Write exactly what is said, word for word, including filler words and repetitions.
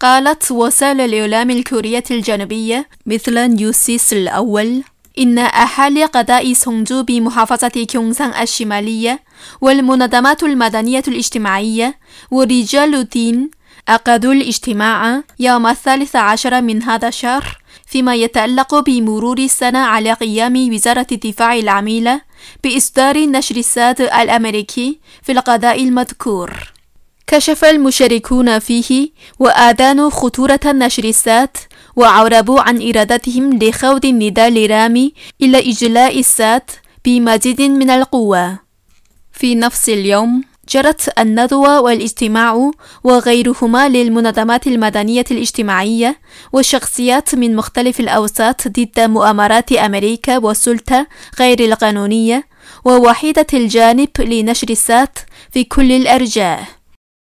قالت وسائل الإعلام الكورية الجنوبية مثل نيوسيس الأول إن أهالي قضاء سونجو بمحافظة كيونسان الشمالية والمنظمات المدنية الاجتماعية ورجال الدين عقدوا الاجتماع يوم الثالث عشر من هذا الشهر فيما يتعلق بمرور السنة على قيام وزارة الدفاع العميلة بإصدار نشر الساد الأمريكي في القضاء المذكور. كشف المشاركون فيه وأدانوا خطورة نشر الساد وعربوا عن إرادتهم لخوض النداء الرامي إلى إجلاء الساد بمزيد من القوة. في نفس اليوم جرت الندوة والاجتماع وغيرهما للمنظمات المدنية الاجتماعية وشخصيات من مختلف الأوساط ضد مؤامرات أمريكا والسلطة غير القانونية ووحيدة الجانب لنشر الساد في كل الأرجاء.